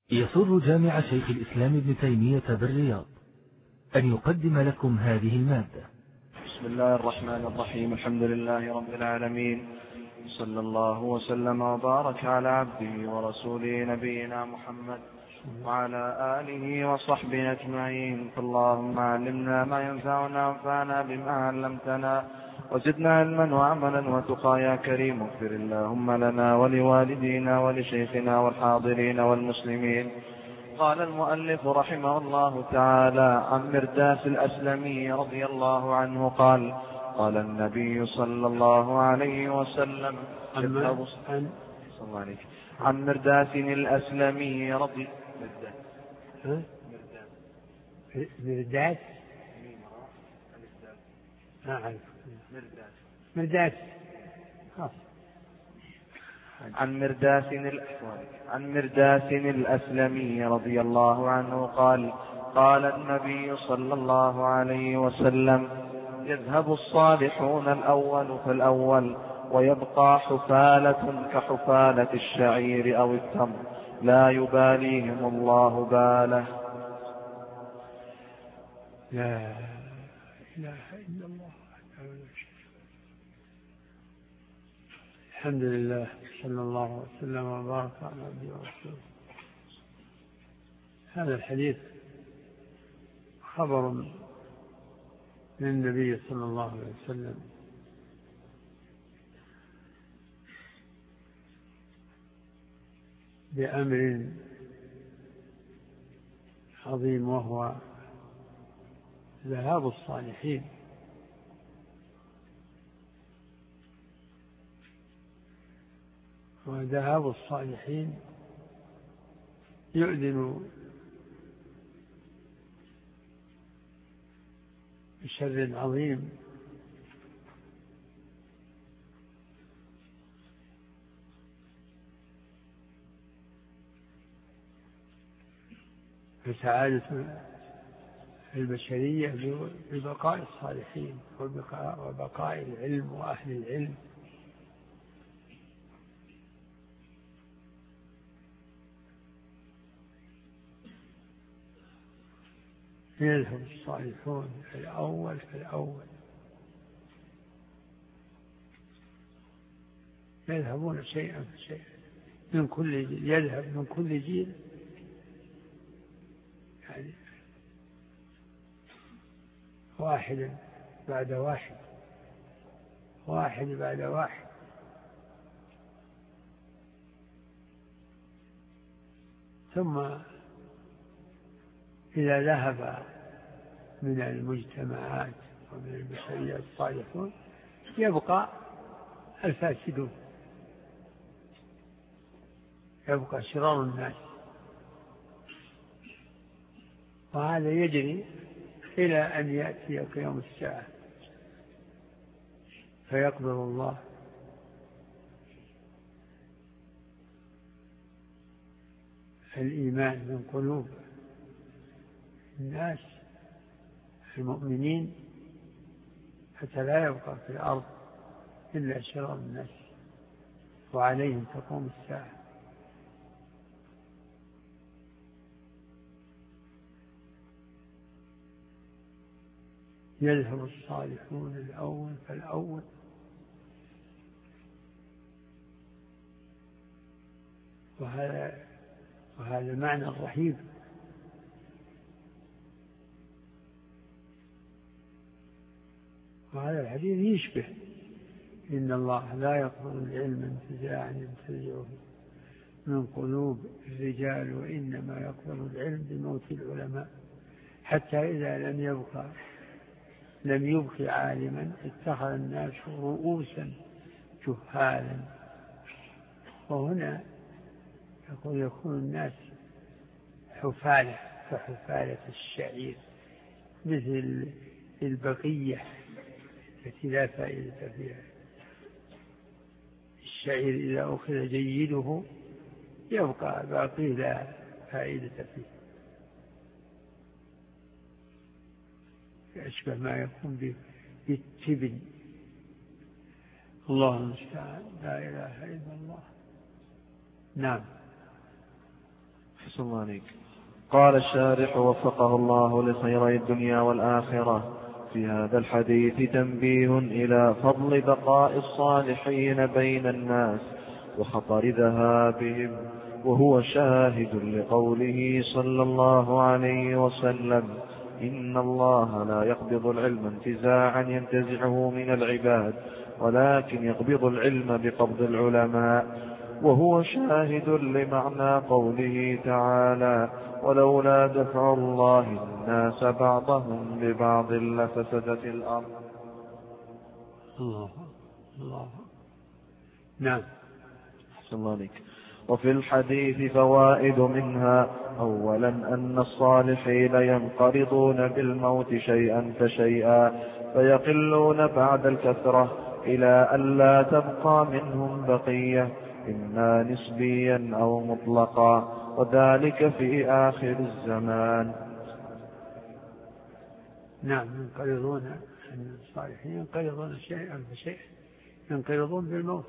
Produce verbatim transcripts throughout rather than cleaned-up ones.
يسر جامع شيخ الإسلام ابن تيمية بالرياض أن يقدم لكم هذه المادة. بسم الله الرحمن الرحيم. الحمد لله رب العالمين، صلى الله وسلم وبارك على عبده ورسوله نبينا محمد وعلى آله وصحبه أجمعين. فاللهم علمنا ما ينفعنا وانفعنا بما علمتنا وزدنا علما وعملا وتقى يا كريم. اغفر اللهم لنا ولوالدينا ولشيخنا والحاضرين والمسلمين. قال المؤلف رحمه الله تعالى عن مرداس الأسلمي رضي الله عنه قال: قال النبي صلى الله عليه وسلم عن, عن مرداس الأسلمي رضي مرداس مرداس عن مرداس عن مرداس الأسلمي رضي الله عنه قال: قال النبي صلى الله عليه وسلم: يذهب الصالحون الأول فالأول ويبقى حفالة كحفالة الشعير أو التمر لا يباليهم الله باله. لا إله إلا الله. الحمد لله، صلى الله وسلم وبارك على عبده ورسوله. هذا الحديث خبر من النبي صلى الله عليه وسلم بأمر عظيم، وهو ذهاب الصالحين وذهاب الصالحين يؤذن بشر عظيم فسعادة البشرية ببقاء الصالحين وبقاء العلم وأهل العلم. يذهب الصالحون الأول فالأول، يذهبون شيئا فشيئا من كل جيل، يذهب من كل جيل، يعني واحدا بعد واحد واحد بعد واحد، ثم إذا ذهب من المجتمعات ومن البشرية الصالحون يبقى الفاسدون، يبقى شرار الناس، وهذا يجري إلى أن يأتي قيام الساعة فيقبض الله الإيمان من قلوب الناس المؤمنين، حتى لا يبقى في الأرض إلا شرار الناس، وعليهم تقوم الساعة. يذهب الصالحون الأول فالأول وهذا وهذا معنى رهيب. وهذا الحديث يشبه: إن الله لا يقبض العلم انتزاعا ينتزعه من قلوب الرجال، وإنما يقبض العلم بموت العلماء، حتى إذا لم يبقى لم يبق عالما اتخذ الناس رؤوسا جهالا. وهنا يقول يكون الناس حفالة كحفالة الشعير، مثل البقية التي لا فائدة فيها. الشعير إذا أخذ جيده يبقى باقي لا فائدة فيه، أشبه ما يكون بالتبن. الله المستعان، لا إله إلا الله. نعم. أحسن الله عليك. قال الشارح وفقه الله لخيري الدنيا والآخرة: في هذا الحديث تنبيه إلى فضل بقاء الصالحين بين الناس وخطر ذهابهم، وهو شاهد لقوله صلى الله عليه وسلم: إن الله لا يقبض العلم انتزاعا ينتزعه من العباد، ولكن يقبض العلم بقبض العلماء. وهو شاهد لمعنى قوله تعالى: ولولا دفع الله الناس بعضهم ببعض لفسدت الأرض. الله الله. نعم. أحسن الله عليك. وفي الحديث فوائد، منها: أولا أن الصالحين ينقرضون بالموت شيئا فشيئا، فيقلون بعد الكثرة إلى أن لا تبقى منهم بقية، إما نسبيا أو مطلقا، وذلك في آخر الزمان. نعم، ينقرضون، الصالحين ينقرضون شيئا فشيئا، ينقرضون بالموت.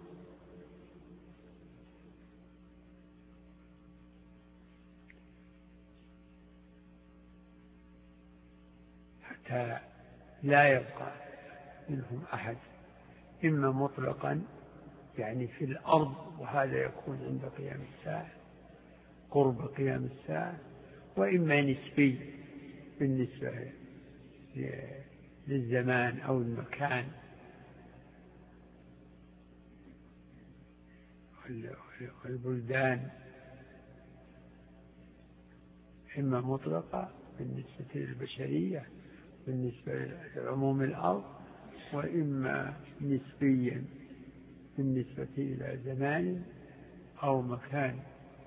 حتى لا يبقى منهم أحد، إما مطلقا يعني في الأرض، وهذا يكون عند قيام الساعة، قرب قيام الساعة، وإما نسبي بالنسبة للزمان أو المكان والبلدان، إما مطلقة بالنسبة للبشرية بالنسبة لعموم الأرض، وإما نسبيا بالنسبة إلى زمان أو مكان.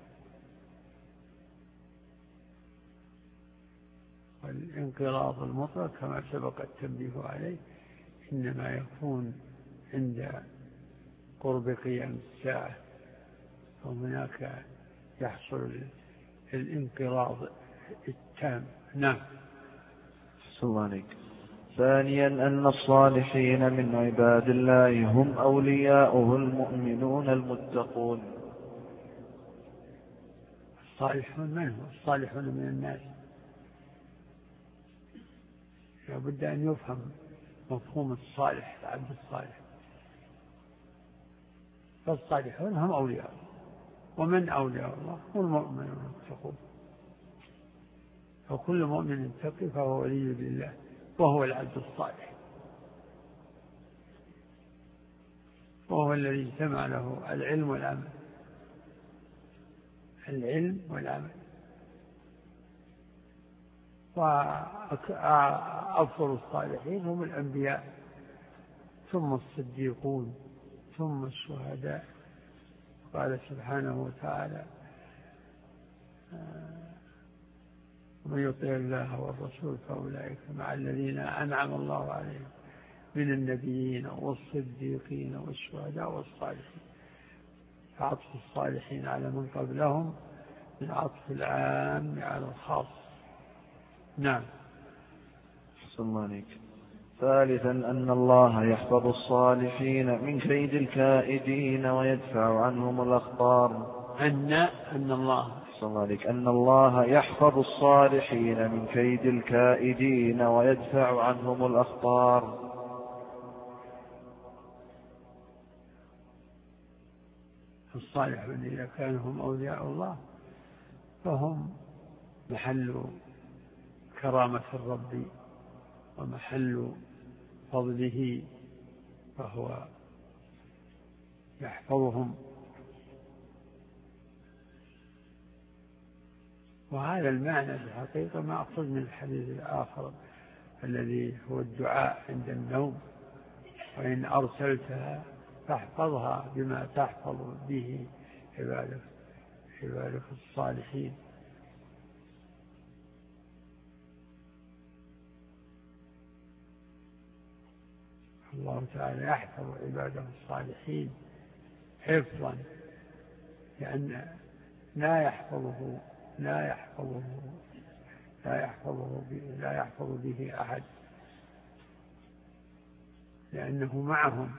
والانقراض المطلق كما سبق التنبيه عليه إنما يكون عند قرب قيام الساعة، وهناك يحصل الانقراض التام. نعم. أحسن الله عليك. ثانيا أن الصالحين من عباد الله هم أولياؤه المؤمنون المتقون. الصالحون من هم؟ الصالحون من الناس، لابد أن يفهم مفهوم الصالح، العبد الصالح. فالصالحون هم أولياء، ومن أولياء الله هم المؤمنون المتقون. وكل مؤمن تقي فهو ولي لله، وهو العبد الصالح، وهو الذي اجتمع له العلم والعمل، العلم والعمل. وأفضل الصالحين هم الأنبياء، ثم الصديقون، ثم الشهداء. قال سبحانه وتعالى: ومن يطع الله والرسول فأولئك مع الذين أنعم الله عليهم من النبيين والصديقين والشهداء والصالحين. عطف الصالحين على من قبلهم من عطف العام على الخاص. نعم. أحسن الله عليك. ثالثا أن الله يحفظ الصالحين من كيد الكائدين ويدفع عنهم الأخطار. أن أن الله أحسن الله عليك. أن الله يحفظ الصالحين من كيد الكائدين ويدفع عنهم الأخطار. الصالحون إذا كانوا هم أولياء الله فهم محل كرامة الرب ومحل فضله، فهو يحفظهم. وهذا المعنى في الحقيقة مأخوذ من الحديث الآخر الذي هو الدعاء عند النوم: وإن أرسلتها فاحفظها بما تحفظ به عبادك عبادك الصالحين. الله تعالى يحفظ عباده الصالحين حفظا، لأن لا يحفظه لا يحفظه لا يحفظه لا يحفظ به أحد، لأنه معهم.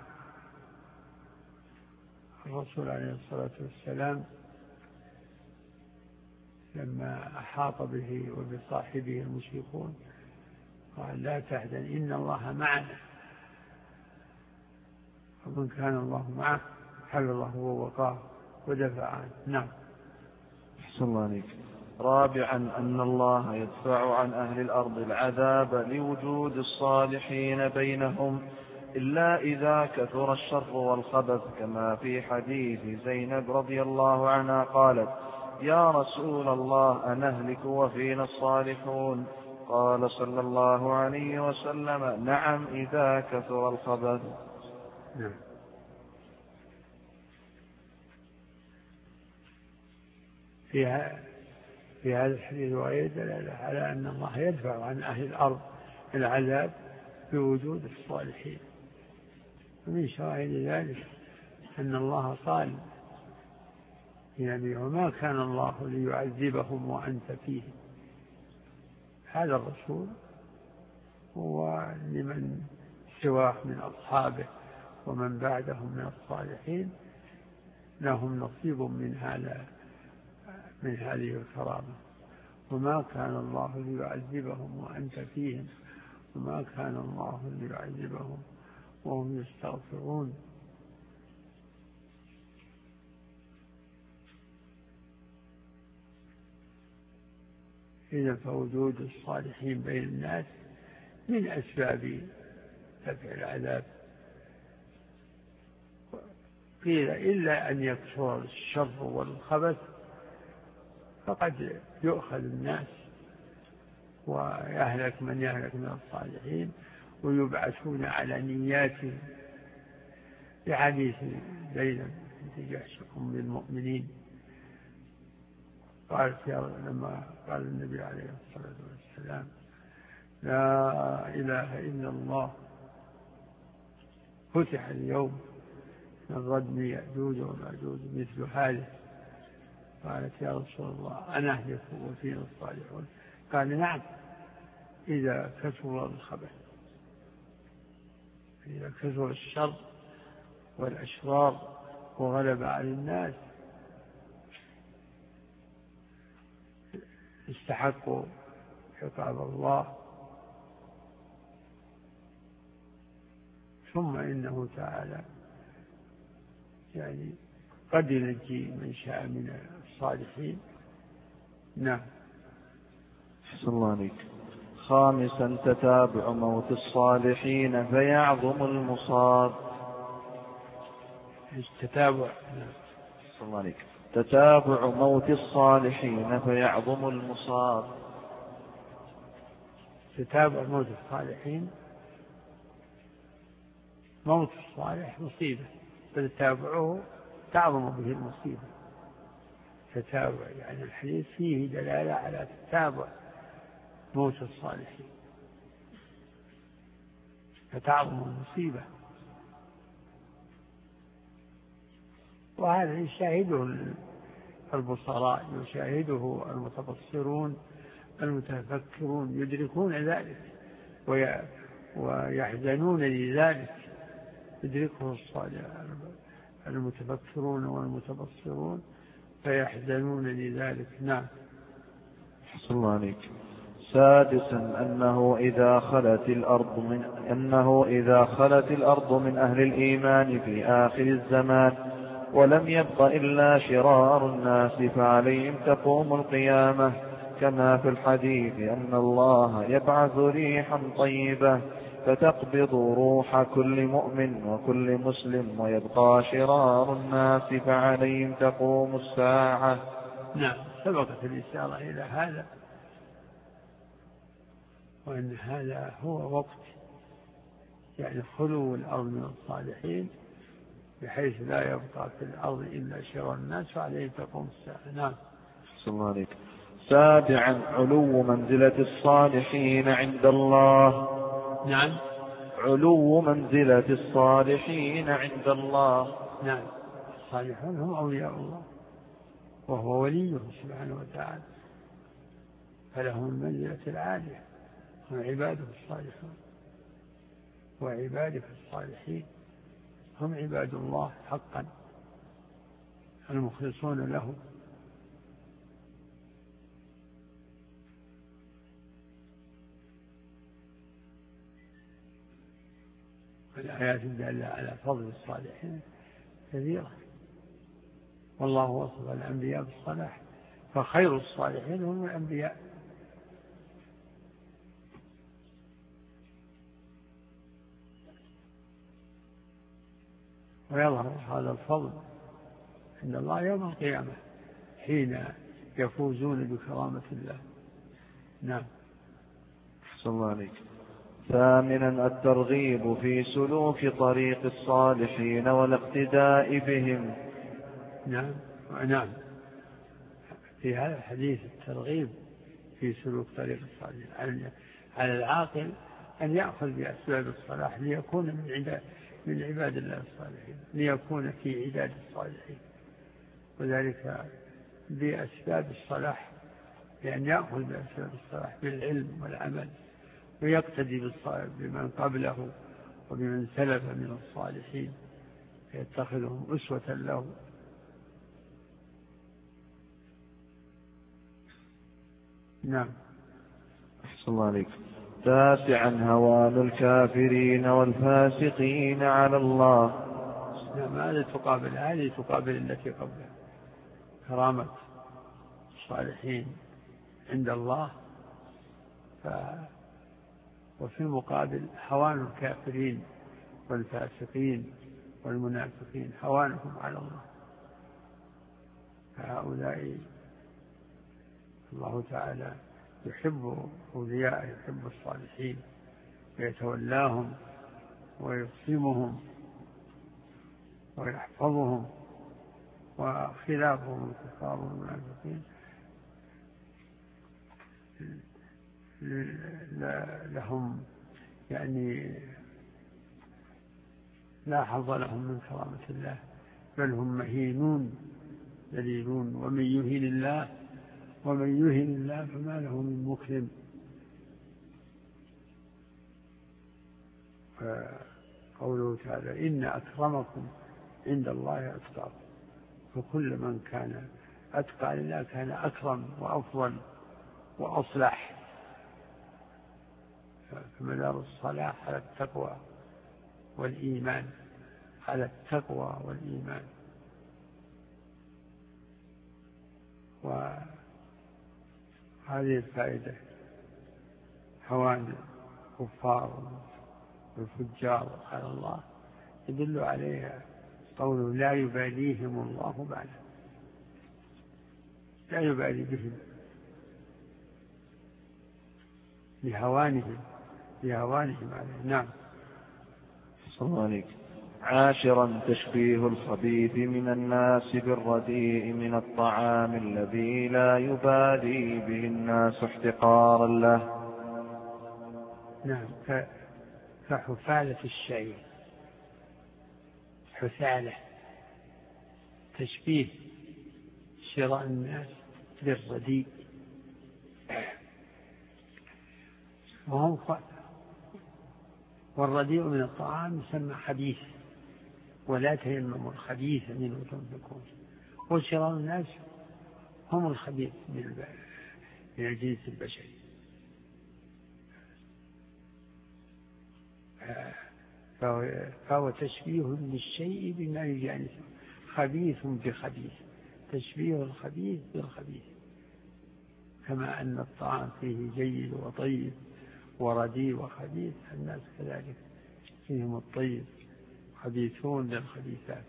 الرسول عليه الصلاة والسلام لما أحاط به وبصاحبه المشركون قال لا تحزن إن الله معنا، ومن كان الله معه حفظه ووقاه ودفع عنه. نعم. أحسن الله عليك. رابعا أن الله يدفع عن أهل الأرض العذاب لوجود الصالحين بينهم إلا إذا كثر الشر والخبث، كما في حديث زينب رضي الله عنها قالت يا رسول الله أنهلك وفينا الصالحون؟ قال صلى الله عليه وسلم نعم إذا كثر الخبث. نعم. فيها في هذا الحديث رواية دلالة على أن الله يدفع عن أهل الأرض العذاب بوجود الصالحين. ومن شواهد ذلك أن الله قال يعني وما كان الله ليعذبهم وأنت فيهم. هذا الرسول ولمن سواه من أصحابه ومن بعدهم من الصالحين لهم نصيب من هذا من هذه الكرامة. وما كان الله ليعذبهم وأنت فيهم وما كان الله ليعذبهم وهم يستغفرون. إذا فوجود الصالحين بين الناس من أسباب دفع العذاب. قيل إلا أن يكثر الشر والخبث فقد يؤخذ الناس ويهلك من يهلك من الصالحين ويبعثون على نياتهم، لحديث زينب بنت جحش أم المؤمنين قالت لما قال النبي عليه الصلاة والسلام لا إله إلا الله فتح اليوم من ردم يأجوج ومأجوج مثل هذه، قالت يا رسول الله أنهلك وفينا الصالحون؟ قال نعم إذا كثر الخبث، إذا كثر الشر والأشرار وغلب على الناس استحقوا عقاب الله. ثم إنه تعالى يعني قد ينجي من شاء من الصالحين. نعم. أحسن الله عليك. خامسا تتابع موت الصالحين فيعظم المصاب. التتابع. أحسن الله عليك. تتابع موت الصالحين فيعظم المصاب. تتابع موت الصالحين، موت الصالح مصيبة فتتابعه تعظم به المصيبة. تتابع يعني الحديث فيه دلالة على تتابع موت الصالحين فتعظم المصيبة. وهذا يشاهده البصراء، يشاهده المتبصرون المتفكرون، يدركون ذلك ويحزنون لذلك، يدركه المتفكرون والمتبصرون فيحزنون لذلك. نعم. أحسن الله عليك. سادسا أنه إذا خلت الأرض من أنه إذا خلت الأرض من أهل الإيمان في آخر الزمان ولم يبق إلا شرار الناس فعليهم تقوم القيامة، كما في الحديث أن الله يبعث ريحا طيبة فتقبض روح كل مؤمن وكل مسلم ويبقى شرار الناس فعليهم تقوم الساعة. نعم. سبقت الإشارة إلى هذا، وأن هذا هو وقت يعني خلو الأرض من الصالحين بحيث لا يبقى في الأرض إلا شرار الناس فعليهم تقوم الساعة. نعم. صلى الله عليك. سابعا علو منزلة الصالحين عند الله. نعم. علو منزلة الصالحين عند الله. نعم. الصالحون هم أولياء الله وهو وليه سبحانه وتعالى، فلهم المنزلة العالية، هم عباده الصالحون، وعباده الصالحين هم عباد الله حقا المخلصون له. الآيات الدالة على فضل الصالحين كثيرة، والله وصف الأنبياء بالصلاح، فخير الصالحين هم الأنبياء. ويظهر هذا الفضل عند الله يوم القيامة حين يفوزون بكرامة الله. نعم. أحسن الله عليك. ثامنا الترغيب في سلوك طريق الصالحين والاقتداء بهم. نعم نعم في هذا الحديث الترغيب في سلوك طريق الصالحين، على العاقل أن يأخذ بأسباب الصلاح ليكون من عباد من عباد الله الصالحين، ليكون في عداد الصالحين، وذلك بأسباب الصلاح، لأن يأخذ بأسباب الصلاح بالعلم والعمل، ويقتدي بمن قبله وبمن سلف من الصالحين فيتخذهم أسوة له. نعم. أحسن الله عليك. تاسعا هوان الكافرين والفاسقين على الله. نعم. هذه تقابل هذه تقابل التي قبلها، كرامة الصالحين عند الله، ف وفي المقابل هوان الكافرين والفاسقين والمنافقين هوانهم على الله، فهؤلاء الله تعالى يحب أولياءه، يحب الصالحين ويتولاهم ويقسمهم ويحفظهم، وخلافهم الكفار والمنافقين لهم يعني لا حظ لهم من كرامة الله، بل هم مهينون ذليلون. ومن يهن الله ومن يهن الله فما له من مكرم. قوله تعالى إن أكرمكم عند الله أتقاكم، فكل من كان أتقى لله كان أكرم وأفضل وأصلح. فمدار الصلاح على التقوى والإيمان، على التقوى والإيمان. وهذه الفائدة هوان الكفار والفجار على الله يدل عليها قوله لا يباليهم الله بعد، لا يبالي بهم لهوانهم لهوانهم عليه. نعم. صلى الله عليك. عاشرا تشبيه الخبيث من الناس بالرديء من الطعام الذي لا يبالي به الناس احتقارا له. نعم. كحفالة الشيء، حثالة، تشبيه شراء الناس بالرديء، وهم والرديء من الطعام يسمى خبيث، ولا تيمموا الخبيث منه تنفقون. وشراء الناس هم الخبيث من الجنس البشري. فهو تشبيه للشيء بما يجانسه، خبيث بخبيث، تشبيه الخبيث بالخبيث، كما أن الطعام فيه جيد وطيب ورديء وخبيث، الناس كذلك فيهم الطيب، خبيثون للخبيثات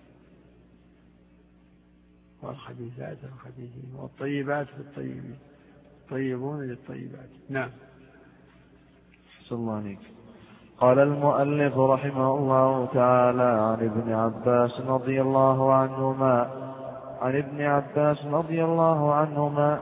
والخبيثات للخبيثين والطيبات للطيبين، طيبون للطيبات. نعم. صلى الله عليك. قال المؤلف رحمه الله تعالى عن ابن عباس رضي الله عنهما عن ابن عباس رضي الله عنهما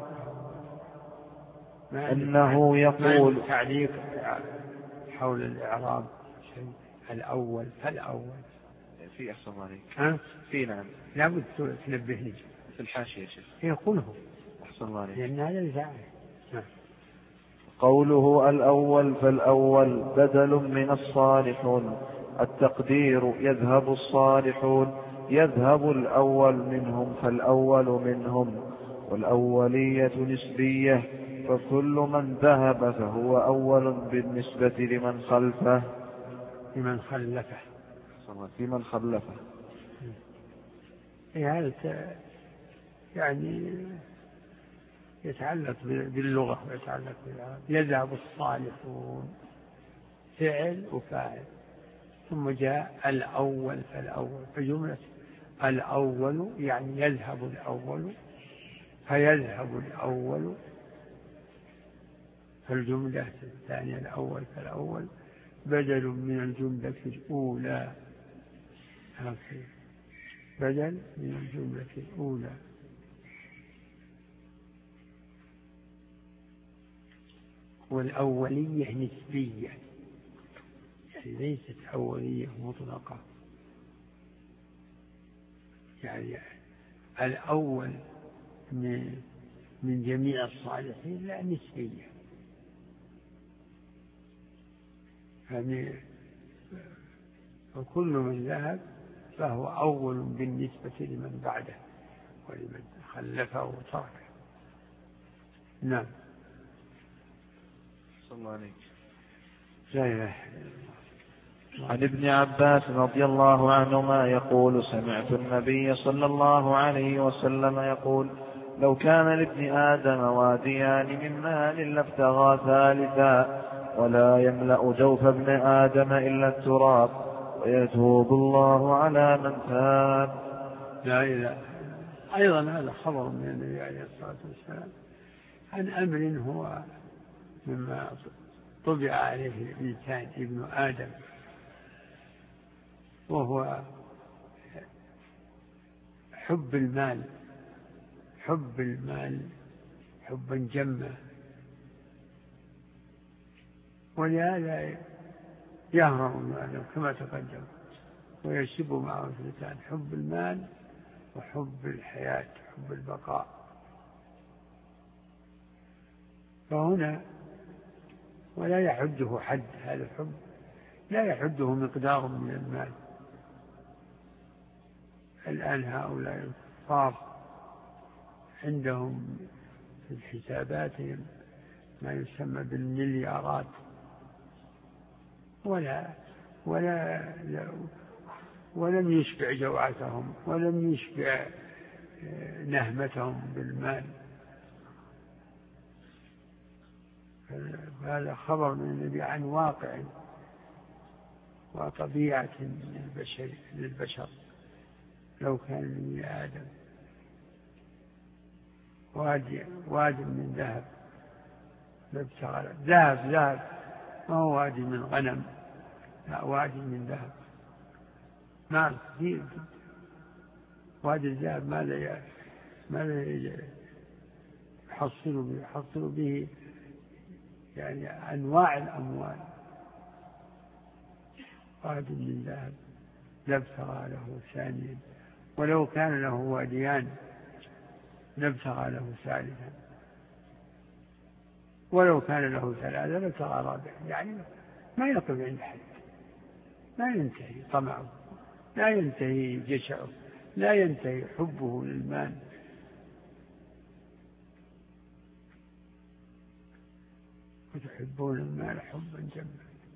أنه يقول تعليق حول الإعراب شيء الأول فالأول في أحسن عليك. ها؟ في نعم. لا بد تنبهني في الحاشية يا شيخ. يقوله أحسن عليك. لأن هذا الفاعل. قوله الأول فالأول بدل من الصالحون، التقدير يذهب الصالحون، يذهب الأول منهم فالأول منهم، والأولية نسبية، فكل من ذهب فهو أول بالنسبة لمن خلفه. في من خلفه. في من خلفه يعني يتعلق باللغة ويتعلق بالعرب. يذهب الصالحون فعل وفاعل، ثم جاء الأول فالأول، فجملة الأول يعني يذهب الأول، فيذهب الأول، فالجملة الثانية الأول فالأول بدل من الجملة الأولى، بدل من الجملة الأولى. والأولية نسبية، يعني ليست أولية مطلقة، يعني الأول من, من جميع الصالحين لا نسبية، يعني وكل من ذهب فهو أول بالنسبة لمن بعده ولمن خلفه وتركه. نعم. صلى الله عليه وسلم. عن ابن عباس رضي الله عنهما يقول: سمعت النبي صلى الله عليه وسلم يقول: لو كان لابن آدم واديان من مال لابتغى ثالثا، ولا يملأ جوف ابن آدم إلا التراب، ويتوب الله على من تاب. لا إله. أيضا هذا خبر من النبي عليه الصلاة والسلام عن أمر هو مما طبع عليه الإنسان ابن آدم، وهو حب المال، حب المال حبا جما، ولهذا يهرم المال كما تقدم، ويشب معه اثنتان: حب المال وحب الحياة، حب البقاء. فهنا ولا يحده حد، هذا الحب لا يحده مقدار من المال. الآن هؤلاء الكفار عندهم في حساباتهم ما يسمى بالمليارات، ولا ولا ولم يشبع جوعتهم ولم يشبع نهمتهم بالمال. هذا خبر من النبي عن واقع وطبيعة للبشر, للبشر. لو كان من آدم وادي, وادي من ذهب لابتغى ذهب ذهب ما هو وادي من غنم، لا وادي من ذهب. نعم كثير. وادي الذهب ماذا ماذا يحصل به؟ يحصل به يعني أنواع الأموال. وادي من ذهب لابتغى له ثانيا، ولو كان له واديان لابتغى له ثالثا، ولو كان له ثلاثة لابتغى رابعا. يعني ما يقف عند حد، لا ينتهي طمعه، لا ينتهي جشعه، لا ينتهي حبه للمال. وتحبون المال حبا جما.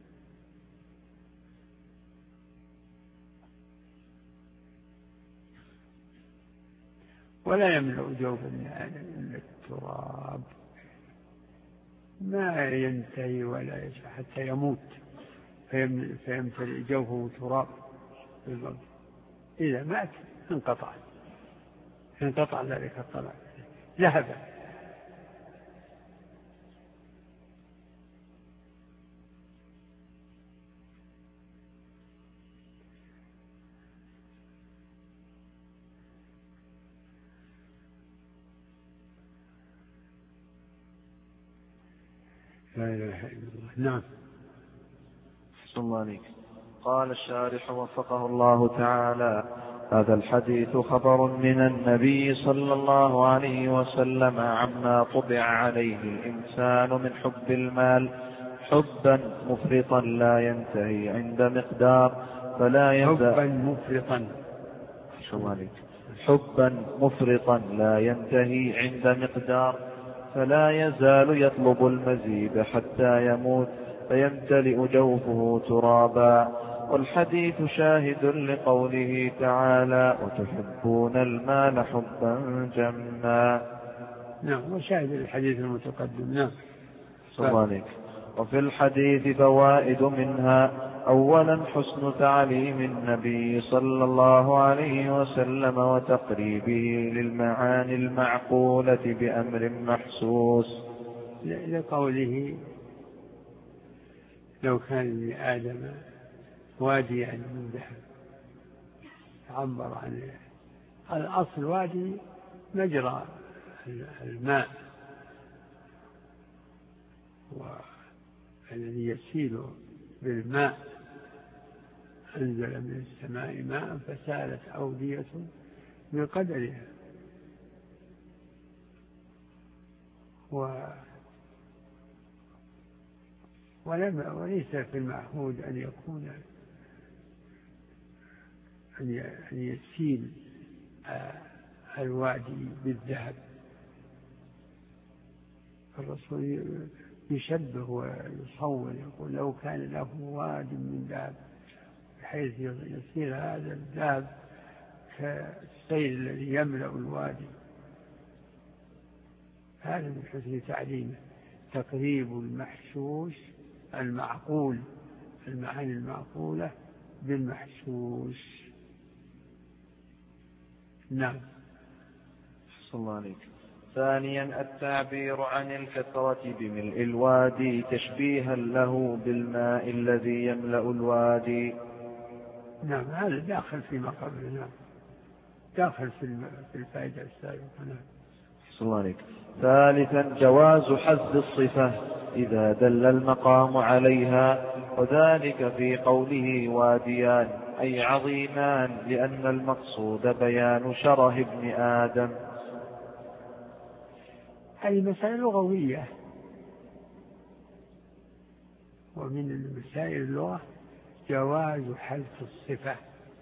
ولا يملأ جوف ابن آدم إلا التراب، ما ينتهي ولا يشاء حتى يموت فيمتلئ جوفه تراب بالضبط. إذا مات انقطع انقطع ذلك الطلع، ذهب. لا إله إلا الله. نعم. صلى الله عليك. قال الشارح وفقه الله تعالى: هذا الحديث خبر من النبي صلى الله عليه وسلم عما طبع عليه الإنسان من حب المال حبا مفرطا لا ينتهي عند مقدار، فلا يزال حبا مفرطا حبا مفرطا لا ينتهي عند مقدار، فلا يزال يطلب المزيد حتى يموت فيمتلئ جوفه ترابا، والحديث شاهد لقوله تعالى وتحبون المال حبا جما. نعم وشاهد الحديث المتقدم. نعم. صلى وفي الحديث فوائد منها: أولا حسن تعليم النبي صلى الله عليه وسلم وتقريبه للمعاني المعقولة بأمر محسوس، لقوله لو كان لآدم واديا من ذهب عبر عن الأصل وادي مجرى الماء والذي يسيل بالماء، أنزل من السماء ماء فسالت أودية بقدرها. و ولم وليس في المعهود أن يكون أن يسيل الوادي بالذهب. الرسول يشبه ويصور يقول لو كان له واد من ذهب بحيث يصير هذا الذهب كالسيل الذي يملأ الوادي. هذا من حسن تعليمه تقريب المحسوس المعقول، المعاني المعقولة بالمحسوس. نعم. صلى الله عليك. ثانيا التعبير عن الكثرة بملء الوادي تشبيها له بالماء الذي يملأ الوادي. نعم هذا داخل فيما قبل. نعم داخل في الفائدة السابقة. نعم. صلى الله عليك. ثالثا جواز حذف الصفة إذا دل المقام عليها، وذلك في قوله واديان أي عظيمان، لأن المقصود بيان شره ابن آدم. هذه مسألة لغوية، ومن المسائل اللغة جواز حذف الصفة،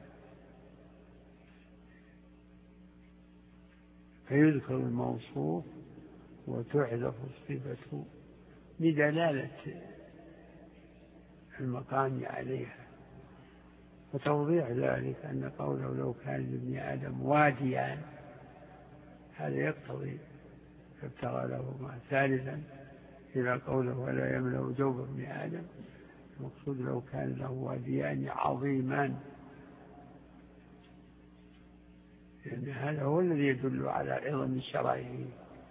فيذكر الموصوف وتحذف الصفة بدلالة المقام عليها. وتوضيح ذلك أن قوله لو كان لابن آدم واديان هذا يقتضي ابتغى لهما. ثالثا إلى قوله ولا يملأ جوف ابن آدم، المقصود لو كان له واديان عظيمان، لأن هذا هو الذي يدل على عظم شرعه.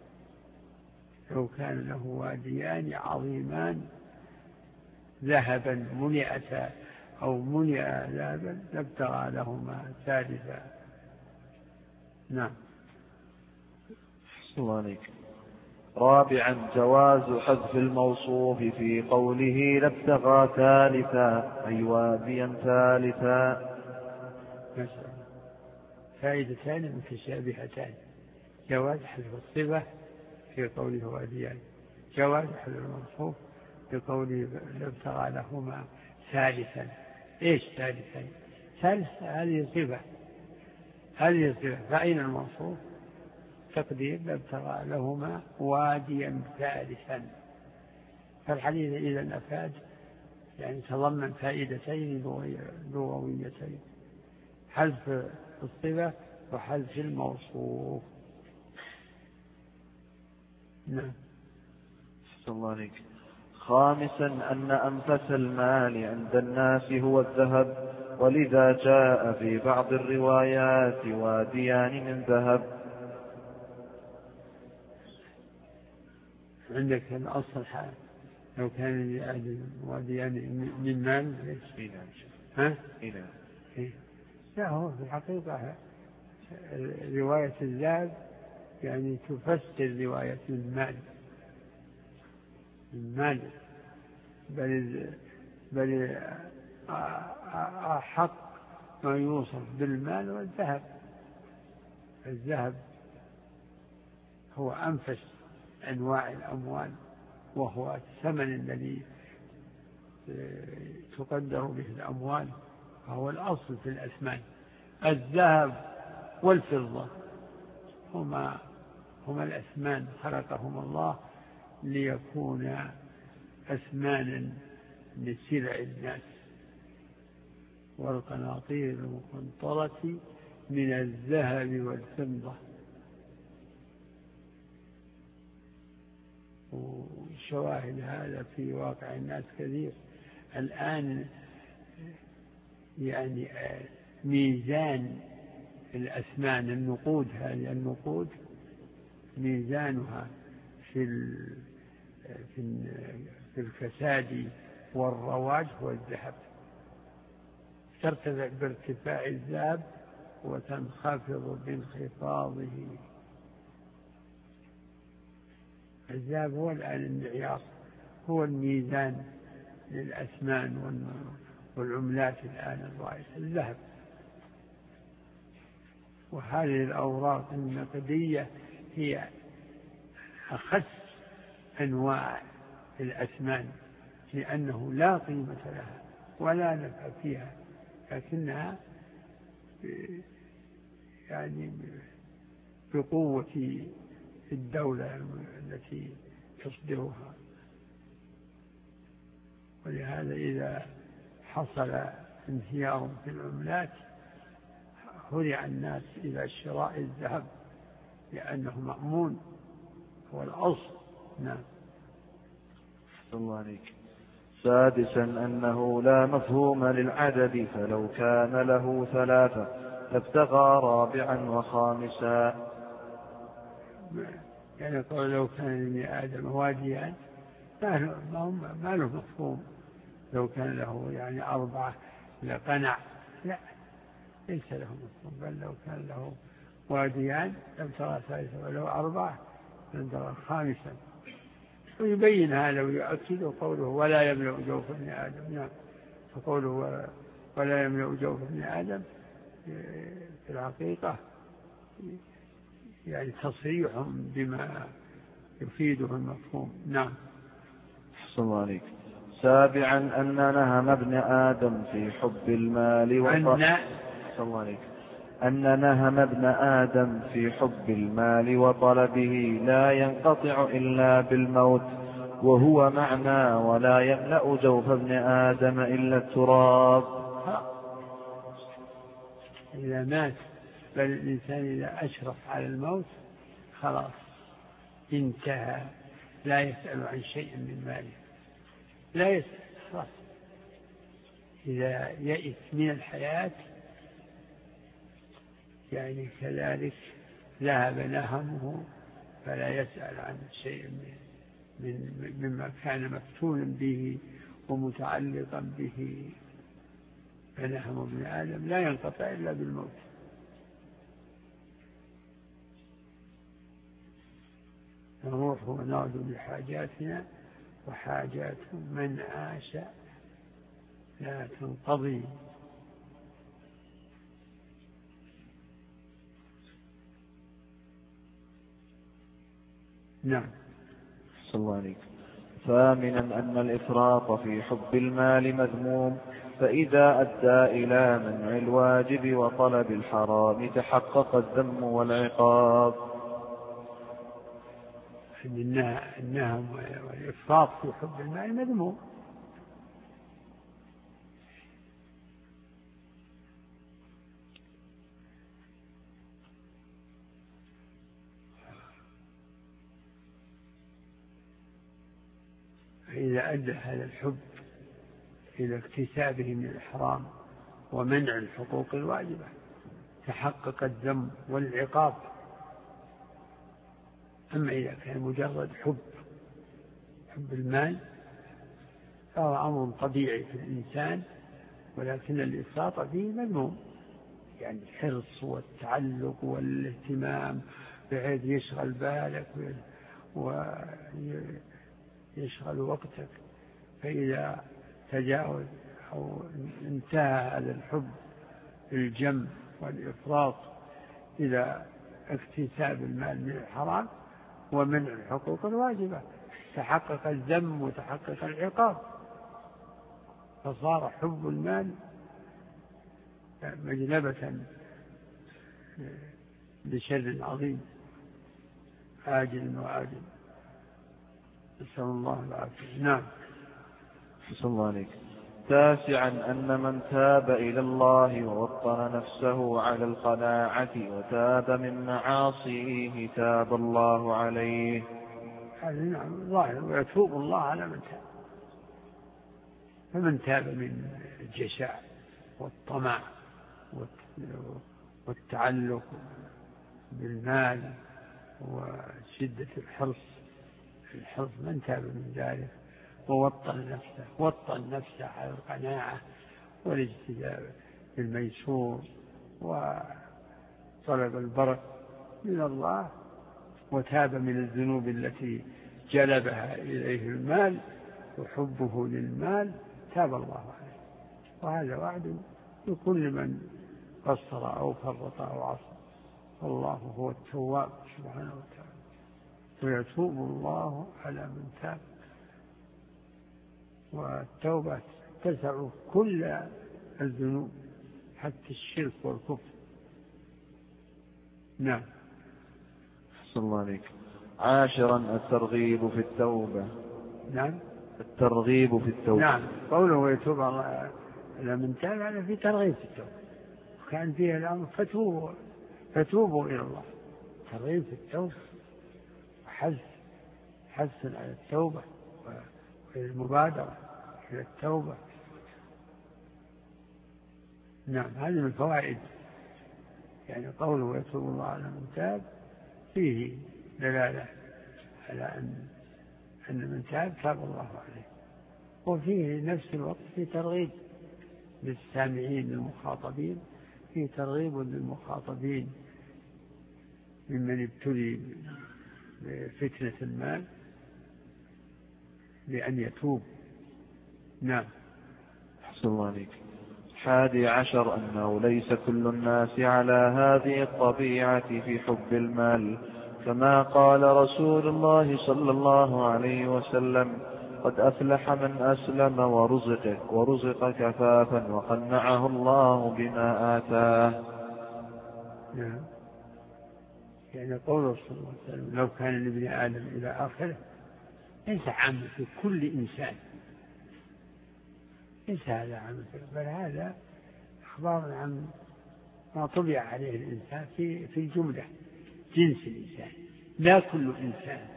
لو كان له واديان عظيمان ذهبا ملئتا أو ملئ ذهبا لابتغى لهما ثالثا. نعم. صلى الله عليك. رابعا جواز حذف الموصوف في قوله لابتغى ثالثا أي واديا ثالثا. فائدتان متشابهتان: جواز حذف الصفة في قوله واديان، جواز حذف الموصوف في قوله لابتغى لهما ثالثا. ايش ثالثا؟ ثالث هذه صفة، هذه صفة، فأين الموصوف؟ تقدير لابتغى لهما واديا ثالثا. فالحديث إذا أفاد يعني تضمن فائدتين لغويتين: حذف الصفة وحذف الموصوف. نعم. صلى الله عليك. خامسا أن أنفس المال عند الناس هو الذهب، ولذا جاء في بعض الروايات واديان من ذهب. عندك الأصل حال لو كان لأهل واديان من مال. ها؟ إيه؟ لا، هو في الحقيقة رواية الذهب يعني تفسر رواية المال. المال بل بل أحق ما يوصف بالمال والذهب. الذهب هو أنفس أنواع الأموال، وهو الثمن الذي تقدر به الأموال، فهو الأصل في الأثمان. الذهب والفضة هما هما الأثمان، خلقهما الله ليكون أثمانا لسلع الناس. والقناطير المقنطرة من الذهب والفضة. وشواهد هذا في واقع الناس كثير الآن. يعني ميزان الأثمان النقود، هذه النقود ميزانها في في الكساد والرواج هو الذهب، ترتفع بارتفاع الذهب وتنخفض بانخفاضه. الذهب هو الآن المعيار، هو الميزان للأثمان والعملات الآن الرائجة الذهب. وهذه الأوراق النقدية هي أخس أنواع الأثمان، لأنه لا قيمة لها ولا نفع فيها، لكنها يعني بقوة الدولة التي تصدرها. ولهذا إذا حصل انهيار في العملات هرع الناس إلى شراء الذهب لأنه مأمون، هو الأصل. نعم. الله عليك. سادسا أنه لا مفهوم للعدد، فلو كان له ثلاثة لابتغى رابعا وخامسا. يعني قال لو كان لابن آدم واديان ما له مفهوم. لو كان له يعني أربعة لقنع، لا ليس له مفهوم. بل لو كان له واديان لابتغى ثالثا، ولو أربعة لابتغى خامسا. ويبين هذا ويؤكد قوله ولا يملأ جوف ابن آدم. نعم. فقوله ولا يملأ جوف ابن آدم في الحقيقة يعني تصريح بما يفيده المفهوم. نعم. أحسن الله عليك. سابعا أن نهم ابن آدم في حب المال وطلب أحسن الله عليك. أن نهم ابن آدم في حب المال وطلبه لا ينقطع إلا بالموت، وهو معنى ولا يملأ جوف ابن آدم إلا التراب. إذا مات بل الإنسان إذا أشرف على الموت خلاص انتهى، لا يسأل عن شيء من ماله، لا يسأل خلاص. إذا يئس من الحياة يعني كذلك ذهب نهمه، فلا يسأل عن شيء من مما كان مفتونا به ومتعلقا به. فنهم ابن آدم لا ينقطع إلا بالموت. نروح ونعود بحاجاتنا، وحاجات من عاش لا تنقضي. نعم. صلى الله عليك. ثامنا أن الإفراط في حب المال مذموم، فإذا أدى إلى منع الواجب وطلب الحرام تحقق الذم والعقاب. النهم والإفراط في حب المال مذموم. فإذا أدى هذا الحب إلى اكتسابه من الحرام ومنع الحقوق الواجبة تحقق الذم والعقاب. أما إذا كان مجرد حب حب المال فهو أمر طبيعي في الإنسان، ولكن الإفراط فيه مذموم. يعني الحرص والتعلق والاهتمام بحيث يشغل بالك ويشغل وقتك. فإذا تجاوز أو انتهى هذا الحب الجم والإفراط إلى اكتساب المال من الحرام ومنع الحقوق الواجبة تحقق الذم وتحقق العقاب. فصار حب المال مجلبة لشر عظيم آجل وآجل، نسأل الله العافية. نعم. نسأل الله عليك. تاسعا أن من تاب إلى الله ووطن نفسه على القناعة وتاب من معاصيه تاب الله عليه. هذا نعم ظاهر، ويتوب الله على من تاب. فمن تاب من الجشع والطمع والتعلق بالمال وشدة الحرص الحرص من تاب من ذلك ووطن نفسه وطن نفسه على القناعة والاجتذاب بالميسور وطلب البركة من الله، وتاب من الذنوب التي جلبها إليه المال وحبه للمال، تاب الله عليه. وهذا وعد لكل من قصر أو فرط أو عصى، والله هو التواب سبحانه وتعالى، ويتوب الله على من تاب. والتوبة تسع كل الذنوب حتى الشرك والكفر. نعم. أحسن الله عليك. عاشرا الترغيب في التوبة. نعم. الترغيب في التوبة. نعم. قوله يتوب الله على من تاب على في ترغيب في التوبة، كان فيها الأمر فتوبوا فتوبوا إلى الله، ترغيب في التوبة وحث حث على التوبة والمبادرة إلى التوبة. نعم. هذه من الفوائد، يعني قوله يتوب الله على من تاب فيه دلالة على أن أن من تاب تاب الله عليه، وفيه نفس الوقت في ترغيب للسامعين للمخاطبين، فيه ترغيب للمخاطبين ممن ابتلي بفتنة المال لأن يتوب. نعم. أحسن الله عليك. حادي عشر أنه ليس كل الناس على هذه الطبيعة في حب المال، كما قال رسول الله صلى الله عليه وسلم: قد أفلح من أسلم ورزق ورزق كفافا وقنعه الله بما آتاه. نعم. يعني قوله صلى الله عليه وسلم: لو كان لابن آدم إلى آخره، ليس عام في كل إنسان، ليس هذا عام، بل هذا أخبار عن ما طبع عليه الإنسان في في الجملة، جنس الإنسان، لا كل إنسان.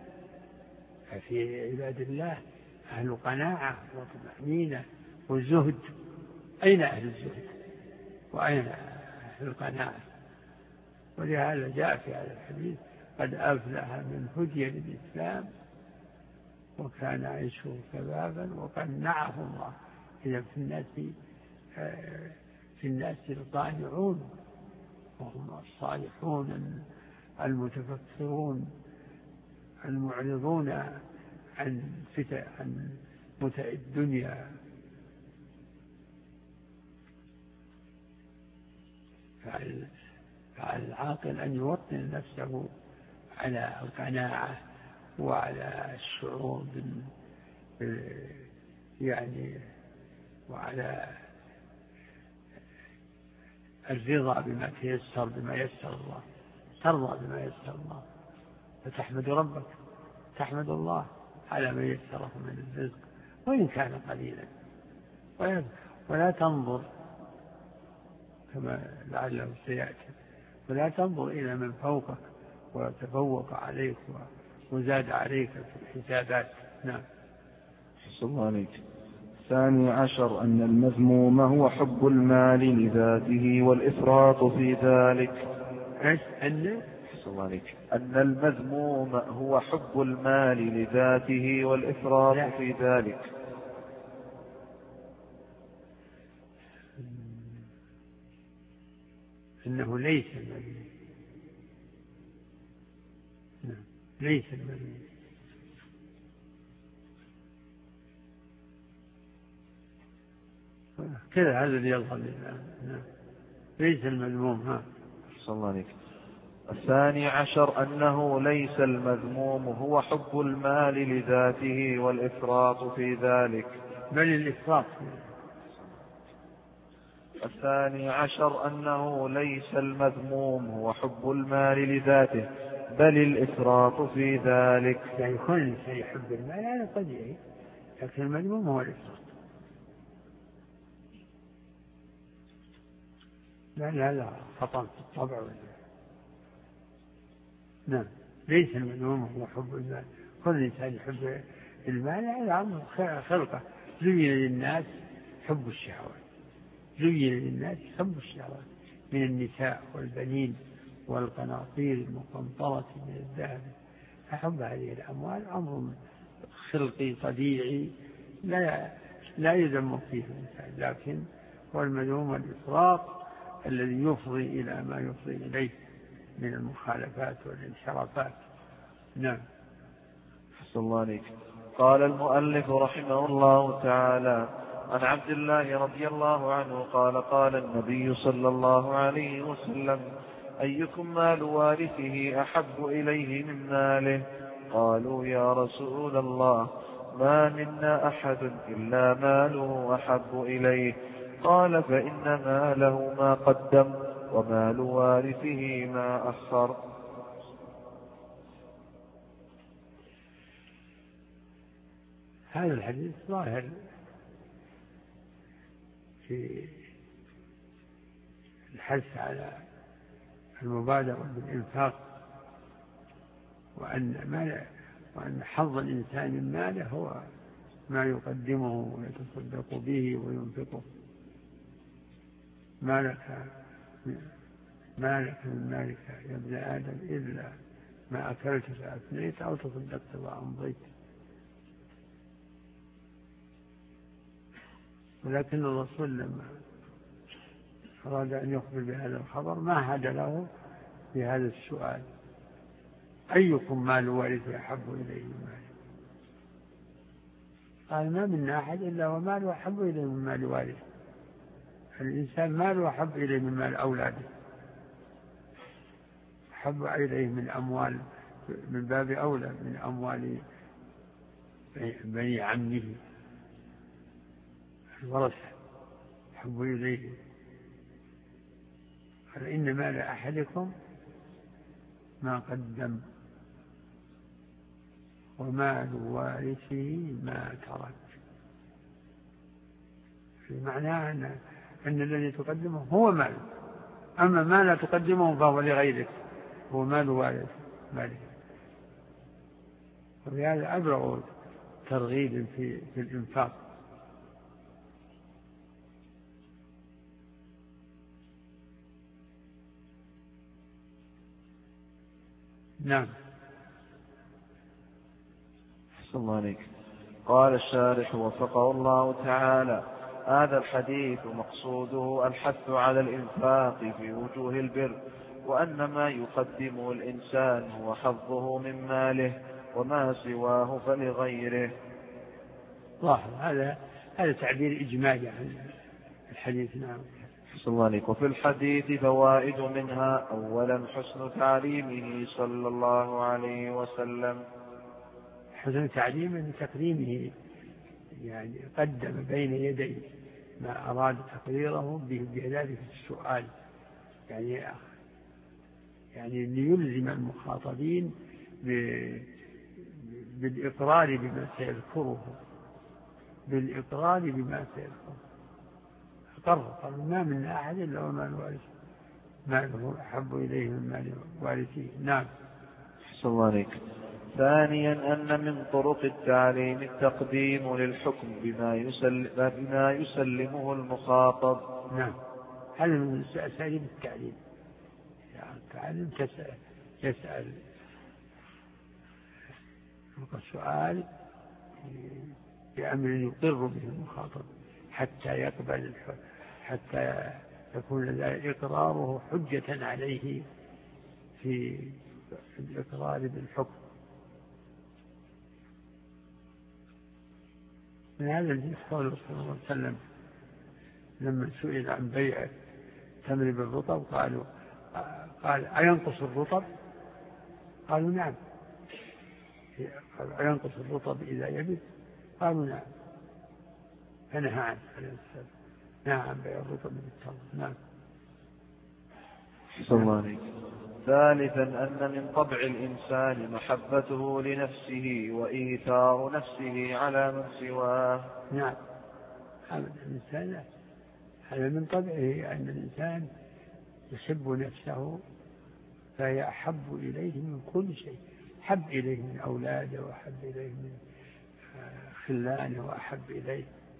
ففي عباد الله أهل قناعة وطمأنينة وزهد. أين أهل الزهد وأين أهل القناعة؟ ولهذا جاء في هذا الحديث: قد أفلح من هدي للإسلام وكان عيشه كبابا وقنعه الله. إذا في الناس في الناس القانعون وهم الصالحون المتفكرون المعرضون عن فتن عن متع الدنيا. فالعاقل أن يوطن نفسه على القناعة وعلى الشعور يعني وعلى الرضا بما تيسر بما يسر الله، ترضى بما يسر الله، فتحمد ربك، تحمد الله على ما يسره من الرزق وإن كان قليلا، ولا تنظر كما لعله سيأتي، ولا تنظر إلى من فوقك وتفوق عليك وزاد عليك في الحسابات. نعم. صلى الله عليك. الثاني عشر أن المذموم هو حب المال لذاته والإفراط في ذلك. إيش؟ أن صلى الله عليك. أن المذموم هو حب المال لذاته والإفراط لا. في ذلك. إنه ليس المذموم. نعم. ليس المذموم. كذا هذا اللي يظهر لله. نعم. ليس المذموم. ها. صلى الله عليك. الثاني عشر أنه ليس المذموم هو حب المال لذاته والإفراط في ذلك، بل الإفراط. الثاني عشر أنه ليس المذموم هو حب المال لذاته بل الإفراط في ذلك. يعني يكون الإنسان يحب المال هذا طبيعي، لكن المذموم هو الإفراط. لا لا لا خطأ في الطبع. نعم ليس المذموم هو حب المال، كل إنسان يحب المال، هذا أمر خلقه. زين للناس حب الشهوات، زين للناس حب الشهوات من النساء والبنين والقناطير المقنطرة من الذهب. فحب هذه الأموال أمر خلقي طبيعي لا لا يذم فيه الإنسان، لكن هو المذموم الإسراف الذي يفضي إلى ما يفضي إليه من المخالفات والانحرافات. نعم. حسن الله عليك. قال المؤلف رحمه الله تعالى: عن عبد الله رضي الله عنه قال: قال النبي صلى الله عليه وسلم: أيكم مال وارثه أحب إليه من ماله؟ قالوا: يا رسول الله، ما منا أحد إلا ماله أحب إليه. قال: فإن ماله ما قدم، ومال وارثه ما أخر. هذا الحديث ظاهر في الحث على المبادرة بالإنفاق، وأن مال وأن حظ الإنسان من ماله هو ما يقدمه ويتصدق به وينفقه. ما لك ما لك من مالك يا ابن آدم إلا ما أكلت فأفنيت أو تصدقت وأمضيت. ولكن الرسول لما أراد أن يخبر بهذا الخبر ما هدى له بهذا السؤال: أيكم مال وارث أحب إليه من ماله؟ قال: ما منا أحد إلا وماله أحب إليه من مال وارث. الإنسان ماله أحب إليه من مال أولاده، أحب إليه من أموال، من باب أولى من أموال بني عمه الورثة، أحب إليه. قال: إن مال أحدكم ما قدم، ومال وارثه ما ترك. في معناه أن, أن الذي تقدمه هو مال، أما ما لا تقدمه فهو لغيرك، هو مال وارث مالك. وبهذا أبرغ ترغيب في, في الإنفاق. نعم. حسن الله عليك. قال الشارح وفقه الله تعالى: هذا الحديث مقصوده الحث على الإنفاق في وجوه البر، وأن ما يقدمه الإنسان هو حظه من ماله، وما سواه فلغيره. لاحظ هذا هذا تعبير إجمالي عن الحديث. نعم. حسن الله عليك. وفي الحديث فوائد منها: أولا حسن تعليمه صلى الله عليه وسلم، حسن تعليمه تقديمه، يعني قدم بين يدي ما أراد تقريره بذلك السؤال، يعني يعني ليلزم المخاطبين بالإقرار بما سيذكره، بالإقرار بما سيذكره. قرر: ما من أحد إلا ومال وارث ماله أحب إليه من مال وارثه. نعم. حسن الله عليك. ثانيا أن من طرق التعليم التقديم للحكم بما, يسلم بما يسلمه المخاطب. نعم. هذا من أساليب التعليم. يعني التعليم تسأل يسأل السؤال بأمر يقر به المخاطب حتى يقبل الحكم، حتى يكون ذلك إقراره حجة عليه في الإقرار بالحكم. من هذا الجنس قال صلى الله عليه وسلم لما سئل عن بيع تمر بالرطب قالوا قال: أينقص الرطب؟ قالوا: نعم. قال: أينقص الرطب إذا يبس؟ قالوا: نعم. فنهى عنه عليه السلام، نهى عن بيع الرطب بالتمر. نعم. حسن الله عليك. ثالثا أن من طبع الإنسان محبته لنفسه وإيثار نفسه على من سواه. نعم. هذا الإنسان هذا من طبعه أن الإنسان يحب نفسه فهي أحب إليه من كل شيء، أحب إليه من أولاده وأحب إليه من خلانه وأحب إليه.